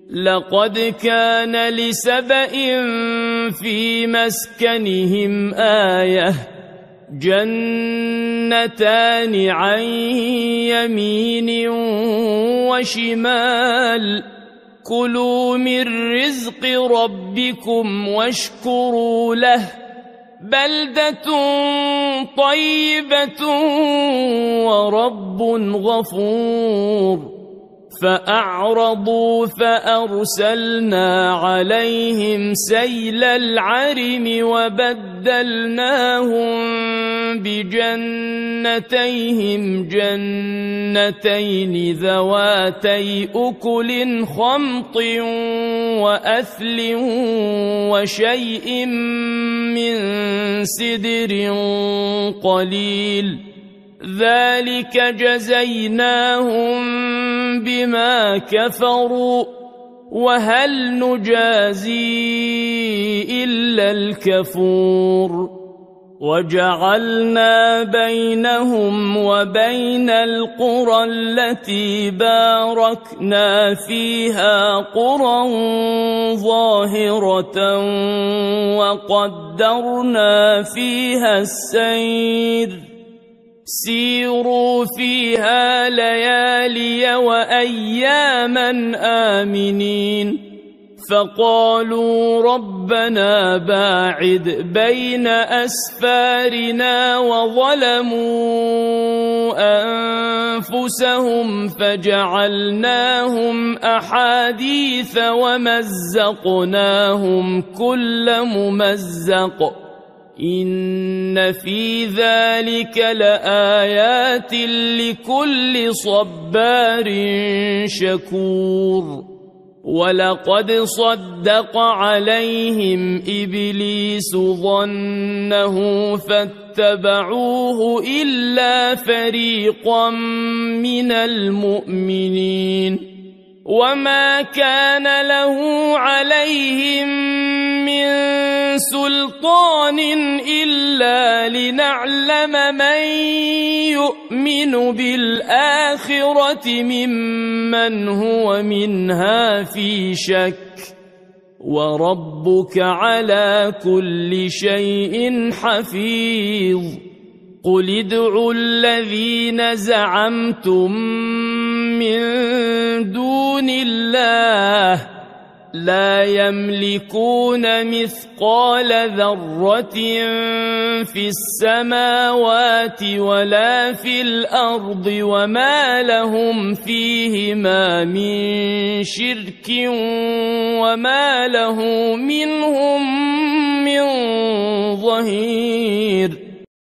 لقد كان لسبإ في مسكنهم آية جنتان عن يمين وشمال كلوا من رزق ربكم واشكروا له بلدة طيبة ورب غفور فأعرضوا فأرسلنا عليهم سيل العرم وبدلناهم بجنتيهم جنتين ذواتي أكل خمط وأثل وشيء من سدر قليل ذلك جزيناهم بما كفروا وهل نجازي إلا الكفور وجعلنا بينهم وبين القرى التي باركنا فيها قرى ظاهرة وقدرنا فيها السير سيروا فيها ليالي وأياما آمنين فقالوا ربنا باعد بين أسفارنا وظلموا أنفسهم فجعلناهم أحاديث ومزقناهم كل ممزق إن في ذلك لآيات لكل صبار شكور ولقد صدق عليهم إبليس ظنه فاتبعوه إلا فريقا من المؤمنين وما كان له عليهم من سلطان إلا لنعلم من يؤمن بالآخرة ممن هو منها في شك وربك على كل شيء حفيظ قل ادعوا الذين زعمتم من دون الله لا يملكون مثقال ذرة في السماوات ولا في الأرض وما لهم فيهما من شرك وما له منهم من ظهير